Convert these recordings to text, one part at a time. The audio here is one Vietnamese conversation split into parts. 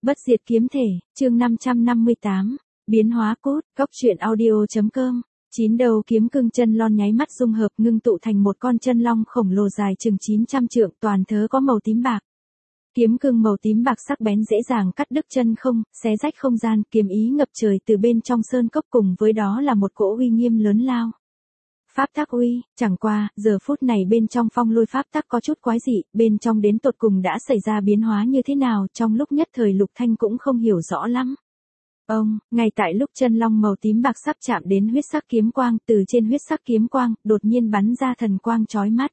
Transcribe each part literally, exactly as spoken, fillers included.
Bất diệt kiếm thể, chương năm trăm năm mươi tám, biến hóa cốt, góc truyện audio.com. Chín đầu kiếm cương chân long nháy mắt dung hợp ngưng tụ thành một con chân long khổng lồ dài chừng chín trăm trượng, toàn thớ có màu tím bạc. Kiếm cương màu tím bạc sắc bén dễ dàng cắt đứt chân không, xé rách không gian, kiếm ý ngập trời từ bên trong sơn cốc, cùng với đó là một cỗ uy nghiêm lớn lao. Pháp tắc uy, chẳng qua, giờ phút này bên trong phong lôi pháp tắc có chút quái dị, bên trong đến tột cùng đã xảy ra biến hóa như thế nào, trong lúc nhất thời Lục Thanh cũng không hiểu rõ lắm. Ông, ngay tại lúc chân long màu tím bạc sắp chạm đến huyết sắc kiếm quang, từ trên huyết sắc kiếm quang, đột nhiên bắn ra thần quang chói mắt.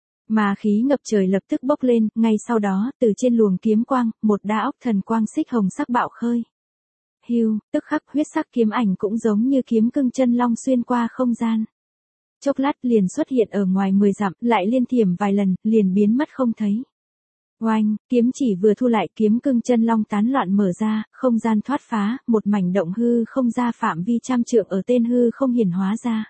Mà khí ngập trời lập tức bốc lên, ngay sau đó, từ trên luồng kiếm quang, một đa ốc thần quang xích hồng sắc bạo khơi. Hưu, tức khắc huyết sắc kiếm ảnh cũng giống như kiếm cương chân long xuyên qua không gian. Chốc lát liền xuất hiện ở ngoài mười dặm, lại liên thiểm vài lần, liền biến mất không thấy. Oanh, kiếm chỉ vừa thu lại, kiếm cương chân long tán loạn mở ra, không gian thoát phá, một mảnh động hư không ra phạm vi trăm trượng ở tên hư không hiển hóa ra.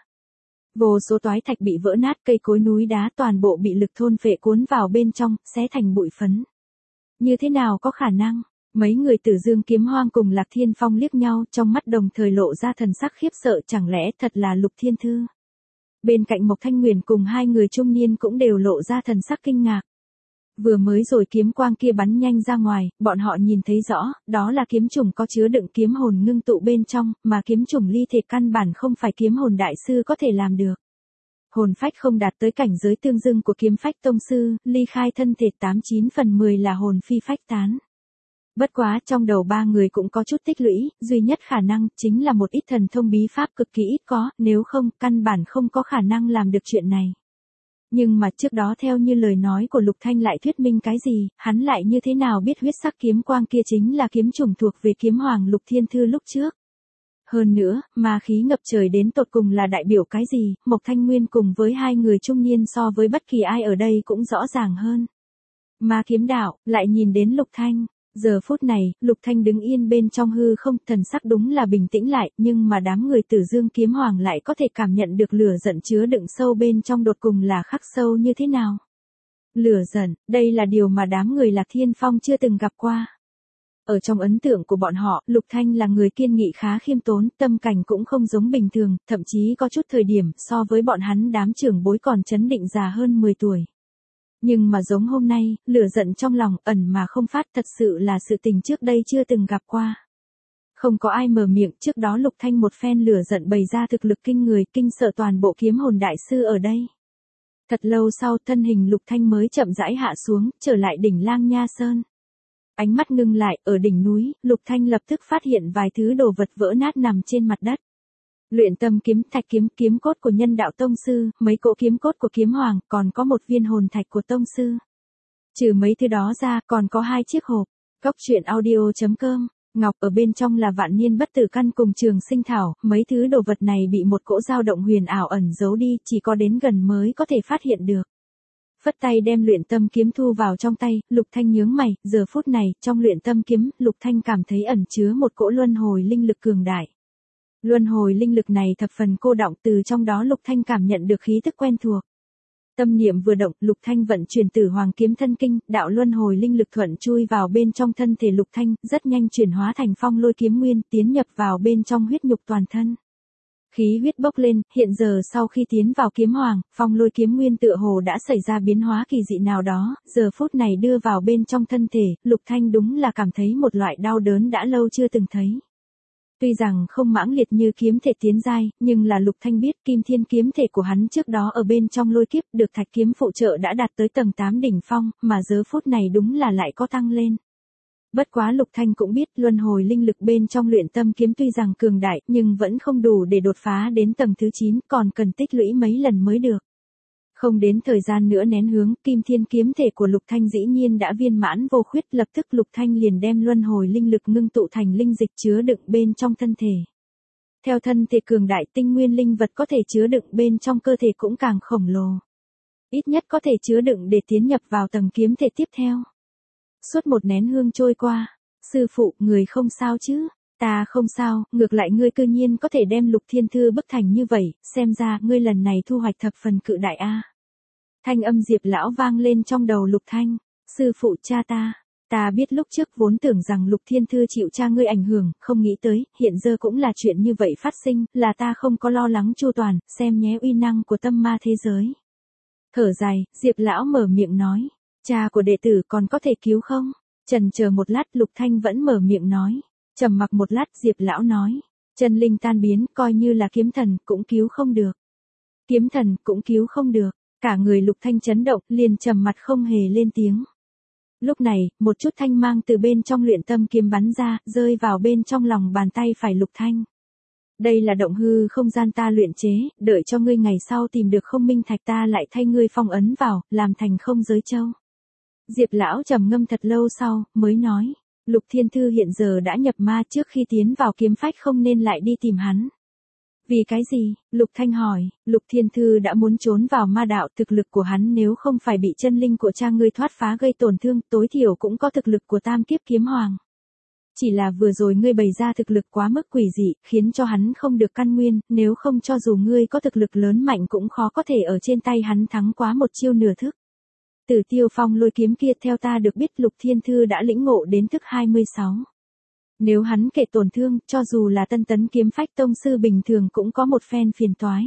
Vô số toái thạch bị vỡ nát, cây cối núi đá toàn bộ bị lực thôn phệ cuốn vào bên trong, xé thành bụi phấn. Như thế nào có khả năng? Mấy người Tử Dương Kiếm Hoang cùng Lạc Thiên Phong liếc nhau, trong mắt đồng thời lộ ra thần sắc khiếp sợ, chẳng lẽ thật là Lục Thiên Thư? Bên cạnh Mộc Thanh Nguyên cùng hai người trung niên cũng đều lộ ra thần sắc kinh ngạc. Vừa mới rồi kiếm quang kia bắn nhanh ra ngoài, bọn họ nhìn thấy rõ, đó là kiếm chủng có chứa đựng kiếm hồn ngưng tụ bên trong, mà kiếm chủng ly thể căn bản không phải kiếm hồn đại sư có thể làm được. Hồn phách không đạt tới cảnh giới tương dưng của kiếm phách tông sư, ly khai thân thể tám chín phần mười là hồn phi phách tán. Bất quá trong đầu ba người cũng có chút tích lũy, duy nhất khả năng chính là một ít thần thông bí pháp cực kỳ ít có, nếu không, căn bản không có khả năng làm được chuyện này. Nhưng mà trước đó theo như lời nói của Lục Thanh lại thuyết minh cái gì, hắn lại như thế nào biết huyết sắc kiếm quang kia chính là kiếm chủng thuộc về kiếm hoàng Lục Thiên Thư lúc trước. Hơn nữa, ma khí ngập trời đến tột cùng là đại biểu cái gì, Mộc Thanh Nguyên cùng với hai người trung niên so với bất kỳ ai ở đây cũng rõ ràng hơn. Ma kiếm đạo, lại nhìn đến Lục Thanh. Giờ phút này, Lục Thanh đứng yên bên trong hư không, thần sắc đúng là bình tĩnh lại, nhưng mà đám người Tử Dương Kiếm Hoàng lại có thể cảm nhận được lửa giận chứa đựng sâu bên trong đột cùng là khắc sâu như thế nào. Lửa giận, đây là điều mà đám người Lạc Thiên Phong chưa từng gặp qua. Ở trong ấn tượng của bọn họ, Lục Thanh là người kiên nghị khá khiêm tốn, tâm cảnh cũng không giống bình thường, thậm chí có chút thời điểm so với bọn hắn đám trưởng bối còn chấn định già hơn mười tuổi. Nhưng mà giống hôm nay, lửa giận trong lòng ẩn mà không phát, thật sự là sự tình trước đây chưa từng gặp qua. Không có ai mở miệng, trước đó Lục Thanh một phen lửa giận bày ra thực lực kinh người, kinh sợ toàn bộ kiếm hồn đại sư ở đây. Thật lâu sau, thân hình Lục Thanh mới chậm rãi hạ xuống, trở lại đỉnh Lang Nha Sơn. Ánh mắt ngưng lại, ở đỉnh núi, Lục Thanh lập tức phát hiện vài thứ đồ vật vỡ nát nằm trên mặt đất. Luyện tâm kiếm, thạch kiếm, kiếm cốt của nhân đạo tông sư, mấy cỗ kiếm cốt của kiếm hoàng, còn có một viên hồn thạch của tông sư. Trừ mấy thứ đó ra, còn có hai chiếc hộp. Góc truyện audio.com, ngọc ở bên trong là vạn niên bất tử căn cùng trường sinh thảo, mấy thứ đồ vật này bị một cỗ dao động huyền ảo ẩn giấu đi, chỉ có đến gần mới có thể phát hiện được. Phất tay đem luyện tâm kiếm thu vào trong tay, Lục Thanh nhướng mày, giờ phút này, trong luyện tâm kiếm, Lục Thanh cảm thấy ẩn chứa một cỗ luân hồi linh lực cường đại. Luân hồi linh lực này thập phần cô đọng, từ trong đó Lục Thanh cảm nhận được khí tức quen thuộc. Tâm niệm vừa động, Lục Thanh vận chuyển Tử Hoàng kiếm thân kinh, đạo luân hồi linh lực thuận chui vào bên trong thân thể Lục Thanh, rất nhanh chuyển hóa thành phong lôi kiếm nguyên, tiến nhập vào bên trong huyết nhục toàn thân. Khí huyết bốc lên, hiện giờ sau khi tiến vào kiếm hoàng, phong lôi kiếm nguyên tựa hồ đã xảy ra biến hóa kỳ dị nào đó, giờ phút này đưa vào bên trong thân thể, Lục Thanh đúng là cảm thấy một loại đau đớn đã lâu chưa từng thấy. Tuy rằng không mãng liệt như kiếm thể tiến giai, nhưng là Lục Thanh biết Kim Thiên kiếm thể của hắn trước đó ở bên trong lôi kiếp được thạch kiếm phụ trợ đã đạt tới tầng tám đỉnh phong, mà giờ phút này đúng là lại có tăng lên. Bất quá Lục Thanh cũng biết luân hồi linh lực bên trong luyện tâm kiếm tuy rằng cường đại nhưng vẫn không đủ để đột phá đến tầng thứ chín, còn cần tích lũy mấy lần mới được. Không đến thời gian nữa nén hướng, Kim Thiên kiếm thể của Lục Thanh dĩ nhiên đã viên mãn vô khuyết, lập tức Lục Thanh liền đem luân hồi linh lực ngưng tụ thành linh dịch chứa đựng bên trong thân thể. Theo thân thể cường đại, tinh nguyên linh vật có thể chứa đựng bên trong cơ thể cũng càng khổng lồ. Ít nhất có thể chứa đựng để tiến nhập vào tầng kiếm thể tiếp theo. Suốt một nén hương trôi qua, sư phụ, người không sao chứ? Ta không sao, ngược lại ngươi cư nhiên có thể đem Lục Thiên Thư bức thành như vậy, xem ra ngươi lần này thu hoạch thập phần cự đại a. Thanh âm Diệp lão vang lên trong đầu Lục Thanh, sư phụ cha ta, Ta biết lúc trước vốn tưởng rằng Lục Thiên Thư chịu cha ngươi ảnh hưởng, không nghĩ tới, hiện giờ cũng là chuyện như vậy phát sinh, là ta không có lo lắng chu toàn, xem nhé uy năng của tâm ma thế giới. Thở dài, Diệp lão mở miệng nói, cha của đệ tử còn có thể cứu không? Chần chờ một lát Lục Thanh vẫn mở miệng nói, trầm mặc một lát Diệp lão nói, chân linh tan biến, coi như là kiếm thần, cũng cứu không được. Kiếm thần, cũng cứu không được, cả người Lục Thanh chấn động, liền trầm mặt không hề lên tiếng. Lúc này, một chút thanh mang từ bên trong luyện tâm kiếm bắn ra, rơi vào bên trong lòng bàn tay phải Lục Thanh. Đây là động hư không gian ta luyện chế, đợi cho ngươi ngày sau tìm được không minh thạch ta lại thay ngươi phong ấn vào, làm thành không giới châu. Diệp lão trầm ngâm thật lâu sau, mới nói, Lục Thiên Thư hiện giờ đã nhập ma, trước khi tiến vào kiếm phách không nên lại đi tìm hắn. Vì cái gì? Lục Thanh hỏi, Lục Thiên Thư đã muốn trốn vào ma đạo, thực lực của hắn nếu không phải bị chân linh của cha ngươi thoát phá gây tổn thương, tối thiểu cũng có thực lực của tam kiếp kiếm hoàng. Chỉ là vừa rồi ngươi bày ra thực lực quá mức quỷ dị, khiến cho hắn không được căn nguyên, nếu không cho dù ngươi có thực lực lớn mạnh cũng khó có thể ở trên tay hắn thắng quá một chiêu nửa thức. Tử Tiêu Phong lôi kiếm kia theo ta được biết Lục Thiên Thư đã lĩnh ngộ đến thức hai mươi sáu. Nếu hắn kể tổn thương, cho dù là tân tấn kiếm phách tông sư bình thường cũng có một phen phiền toái.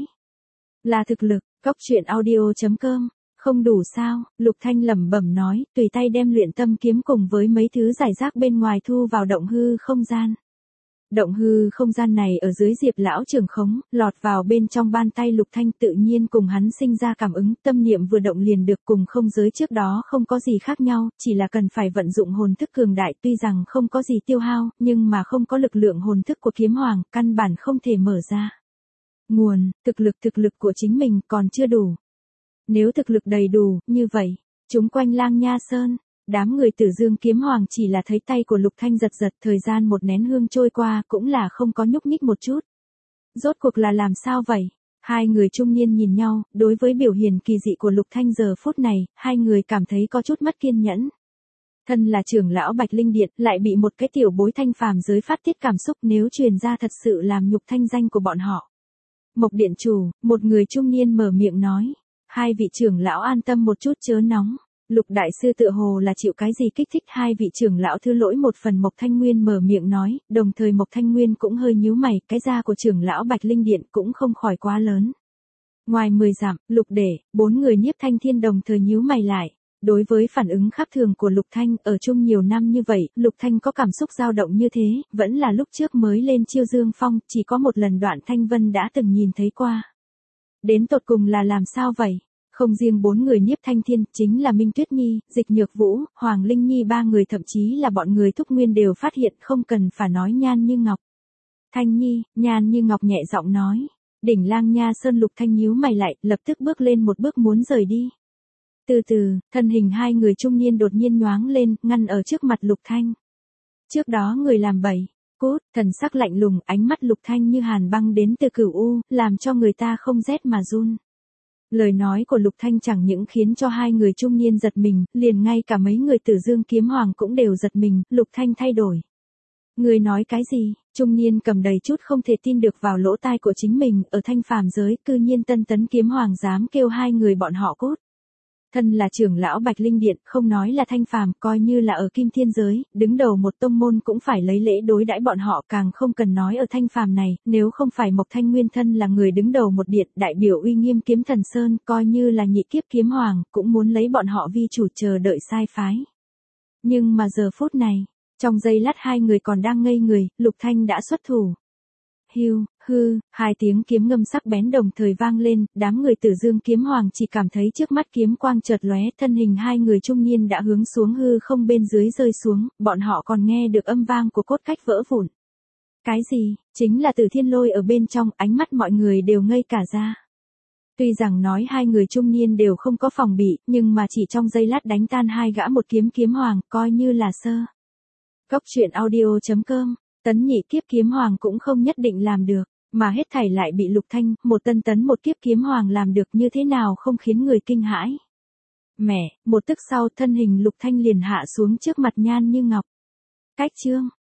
Là thực lực, Cốc Truyện Audio chấm com, không đủ sao, Lục Thanh lẩm bẩm nói, tùy tay đem luyện tâm kiếm cùng với mấy thứ giải rác bên ngoài thu vào động hư không gian. Động hư không gian này ở dưới Diệp lão trường khống, lọt vào bên trong bàn tay Lục Thanh tự nhiên cùng hắn sinh ra cảm ứng, tâm niệm vừa động liền được, cùng không giới trước đó không có gì khác nhau, chỉ là cần phải vận dụng hồn thức cường đại, tuy rằng không có gì tiêu hao, nhưng mà không có lực lượng hồn thức của kiếm hoàng, căn bản không thể mở ra. Nguồn, thực lực thực lực của chính mình còn chưa đủ. Nếu thực lực đầy đủ, như vậy, chúng quanh Lang Nha Sơn, đám người Tử Dương kiếm hoàng chỉ là thấy tay của Lục Thanh giật giật, thời gian một nén hương trôi qua cũng là không có nhúc nhích một chút. Rốt cuộc là làm sao vậy? Hai người trung niên nhìn nhau, đối với biểu hiện kỳ dị của Lục Thanh giờ phút này, hai người cảm thấy có chút mất kiên nhẫn. Thân là trưởng lão Bạch Linh Điện, lại bị một cái tiểu bối thanh phàm giới phát tiết cảm xúc, nếu truyền ra thật sự làm nhục thanh danh của bọn họ. Mộc Điện chủ, một người trung niên mở miệng nói, hai vị trưởng lão an tâm một chút chớ nóng. Lục đại sư tựa hồ là chịu cái gì kích thích, hai vị trưởng lão thứ lỗi một phần. Mộc Thanh Nguyên mở miệng nói, đồng thời Mộc Thanh Nguyên cũng hơi nhíu mày, cái da của trưởng lão Bạch Linh Điện cũng không khỏi quá lớn. Ngoài mười dặm, Lục Để, bốn người Nhiếp Thanh Thiên đồng thời nhíu mày lại. Đối với phản ứng khác thường của Lục Thanh, ở chung nhiều năm như vậy, Lục Thanh có cảm xúc dao động như thế, vẫn là lúc trước mới lên Chiêu Dương Phong, chỉ có một lần Đoạn Thanh Vân đã từng nhìn thấy qua. Đến tột cùng là làm sao vậy? Không riêng bốn người Nhiếp Thanh Thiên, chính là Minh Tuyết Nhi, Dịch Nhược Vũ, Hoàng Linh Nhi ba người, thậm chí là bọn người Thúc Nguyên đều phát hiện, không cần phải nói Nhan Như Ngọc. Thanh Nhi, Nhan Như Ngọc nhẹ giọng nói. Đỉnh Lang Nha Sơn. Lục Thanh nhíu mày lại, lập tức bước lên một bước muốn rời đi. Từ từ, thân hình hai người trung niên đột nhiên nhoáng lên, ngăn ở trước mặt Lục Thanh. Trước đó người làm bậy, cút, thần sắc lạnh lùng, ánh mắt Lục Thanh như hàn băng đến từ cửu u, làm cho người ta không rét mà run. Lời nói của Lục Thanh chẳng những khiến cho hai người trung niên giật mình, liền ngay cả mấy người Tử Dương kiếm hoàng cũng đều giật mình. Lục Thanh thay đổi. Người nói cái gì? Trung niên cầm đầy chút không thể tin được vào lỗ tai của chính mình, ở thanh phàm giới, cư nhiên tân tấn kiếm hoàng dám kêu hai người bọn họ cút. Thân là trưởng lão Bạch Linh Điện, không nói là thanh phàm, coi như là ở Kim Thiên giới, đứng đầu một tông môn cũng phải lấy lễ đối đãi bọn họ, càng không cần nói ở thanh phàm này, nếu không phải Mộc Thanh Nguyên thân là người đứng đầu một điện, đại biểu uy nghiêm Kiếm Thần Sơn, coi như là nhị kiếp kiếm hoàng, cũng muốn lấy bọn họ vi chủ chờ đợi sai phái. Nhưng mà giờ phút này, trong giây lát hai người còn đang ngây người, Lục Thanh đã xuất thủ. Hiu, hư, hai tiếng kiếm ngâm sắc bén đồng thời vang lên, đám người Tử Dương kiếm hoàng chỉ cảm thấy trước mắt kiếm quang chợt lóe, thân hình hai người trung niên đã hướng xuống hư không bên dưới rơi xuống, bọn họ còn nghe được âm vang của cốt cách vỡ vụn. Cái gì? Chính là Tử Thiên Lôi ở bên trong, ánh mắt mọi người đều ngây cả ra. Tuy rằng nói hai người trung niên đều không có phòng bị, nhưng mà chỉ trong giây lát đánh tan hai gã một kiếm kiếm hoàng, coi như là sơ. Cốc Truyện Audio chấm com. Tấn nhị kiếp kiếm hoàng cũng không nhất định làm được, mà hết thảy lại bị Lục Thanh, một tân tấn một kiếp kiếm hoàng làm được, như thế nào không khiến người kinh hãi. Mẹ, một tức sau thân hình Lục Thanh liền hạ xuống trước mặt Nhan Như Ngọc. Cách chương,